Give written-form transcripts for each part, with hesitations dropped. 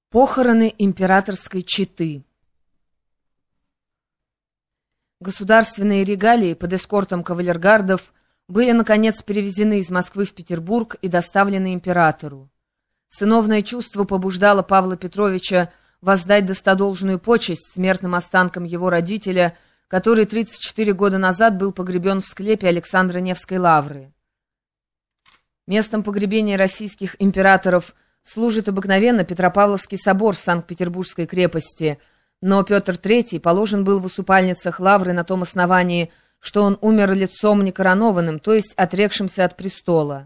Похороны императорской четы. Государственные регалии под эскортом кавалергардов были, наконец, перевезены из Москвы в Петербург и доставлены императору. Сыновное чувство побуждало Павла Петровича воздать достодолжную почесть смертным останкам его родителя, который 34 года назад был погребен в склепе Александра Невской лавры. Местом погребения российских императоров служит обыкновенно Петропавловский собор Санкт-Петербургской крепости, но Петр III положен был в усыпальницах лавры на том основании, что он умер лицом некоронованным, то есть отрекшимся от престола.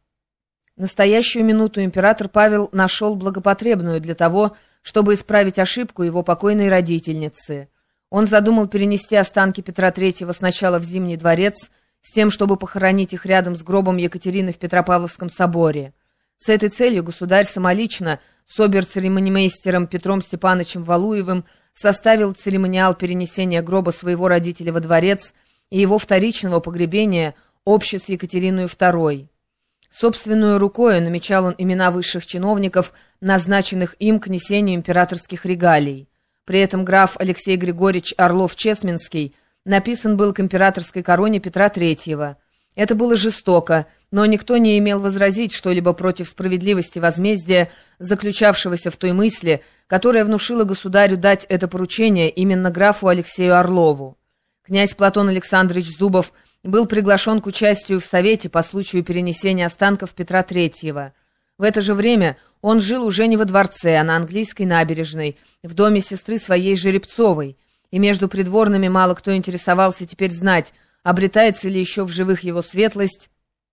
Настоящую минуту император Павел нашел благопотребную для того, чтобы исправить ошибку его покойной родительницы. Он задумал перенести останки Петра III сначала в Зимний дворец, с тем, чтобы похоронить их рядом с гробом Екатерины в Петропавловском соборе. С этой целью государь самолично с обер-церемонимейстером Петром Степановичем Валуевым составил церемониал перенесения гроба своего родителя во дворец и его вторичного погребения обще с Екатериной II. Собственную рукою намечал он имена высших чиновников, назначенных им к несению императорских регалий. При этом граф Алексей Григорьевич Орлов-Чесменский написан был к императорской короне Петра III. Это было жестоко, но никто не имел возразить что-либо против справедливости возмездия, заключавшегося в той мысли, которая внушила государю дать это поручение именно графу Алексею Орлову. Князь Платон Александрович Зубов был приглашен к участию в совете по случаю перенесения останков Петра III. В это же время он жил уже не во дворце, а на английской набережной, в доме сестры своей Жеребцовой, и между придворными мало кто интересовался теперь знать, обретается ли еще в живых его светлость,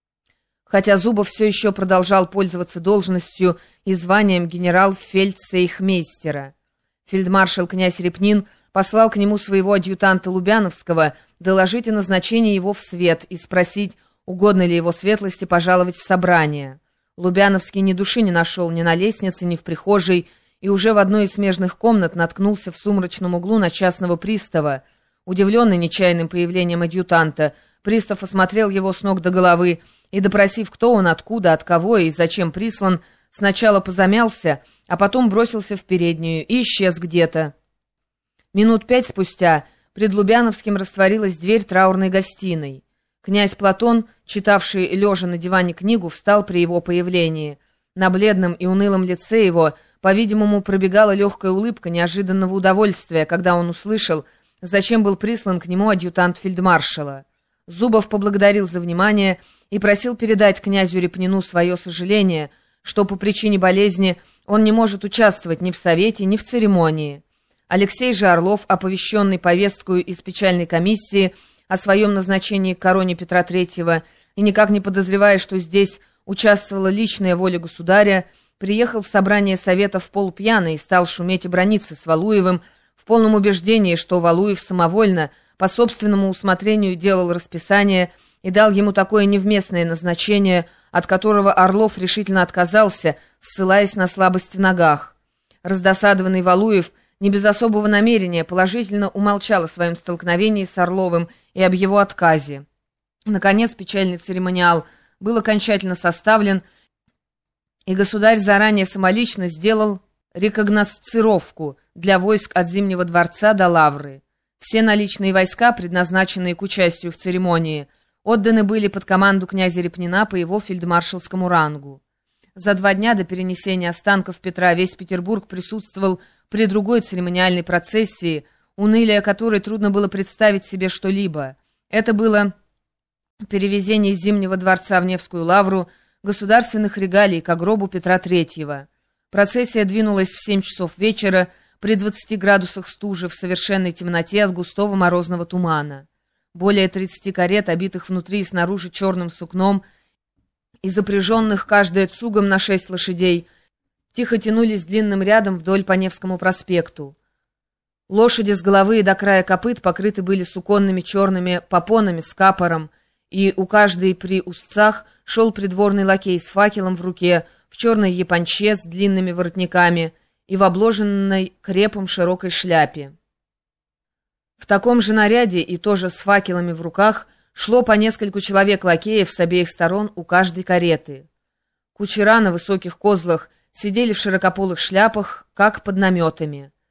хотя Зубов все еще продолжал пользоваться должностью и званием генерал-фельдцейхмейстера. Фельдмаршал князь Репнин послал к нему своего адъютанта Лубяновского доложить о назначении его в свет и спросить, угодно ли его светлости пожаловать в собрание. Лубяновский ни души не нашел ни на лестнице, ни в прихожей, и уже в одной из смежных комнат наткнулся в сумрачном углу на частного пристава. Удивленный нечаянным появлением адъютанта, пристав осмотрел его с ног до головы и, допросив, кто он, откуда, от кого и зачем прислан, сначала позамялся, а потом бросился в переднюю и исчез где-то. Минут 5 спустя пред Лубяновским растворилась дверь траурной гостиной. Князь Платон, читавший лежа на диване книгу, встал при его появлении. На бледном и унылом лице его, по-видимому, пробегала легкая улыбка неожиданного удовольствия, когда он услышал, зачем был прислан к нему адъютант фельдмаршала. Зубов поблагодарил за внимание и просил передать князю Репнину свое сожаление, что по причине болезни он не может участвовать ни в совете, ни в церемонии. Алексей же Орлов, оповещенный повесткою из печальной комиссии о своем назначении к короне Петра III и никак не подозревая, что здесь участвовала личная воля государя, приехал в собрание совета в полупьяный и стал шуметь и браниться с Валуевым, в полном убеждении, что Валуев самовольно, по собственному усмотрению делал расписание и дал ему такое невместное назначение, от которого Орлов решительно отказался, ссылаясь на слабость в ногах. Раздосадованный Валуев не без особого намерения положительно умолчал о своем столкновении с Орловым и об его отказе. Наконец печальный церемониал был окончательно составлен, и государь заранее самолично сделал рекогносцировку для войск от Зимнего дворца до Лавры. Все наличные войска, предназначенные к участию в церемонии, отданы были под команду князя Репнина по его фельдмаршалскому рангу. За 2 дня до перенесения останков Петра весь Петербург присутствовал при другой церемониальной процессии, унылие которой трудно было представить себе что-либо. Это было перевезение из Зимнего дворца в Невскую лавру государственных регалий ко гробу Петра III. Процессия двинулась в 7 часов вечера при 20 градусах стужи в совершенной темноте от густого морозного тумана. Более 30 карет, обитых внутри и снаружи черным сукном, и запряженных каждая цугом на 6 лошадей, тихо тянулись длинным рядом вдоль по Невскому проспекту. Лошади с головы и до края копыт покрыты были суконными черными попонами с капором, и у каждой при узцах шел придворный лакей с факелом в руке, в черной японче с длинными воротниками и в обложенной крепом широкой шляпе. В таком же наряде и тоже с факелами в руках шло по нескольку человек лакеев с обеих сторон у каждой кареты. Кучера на высоких козлах сидели в широкополых шляпах, как под наметами.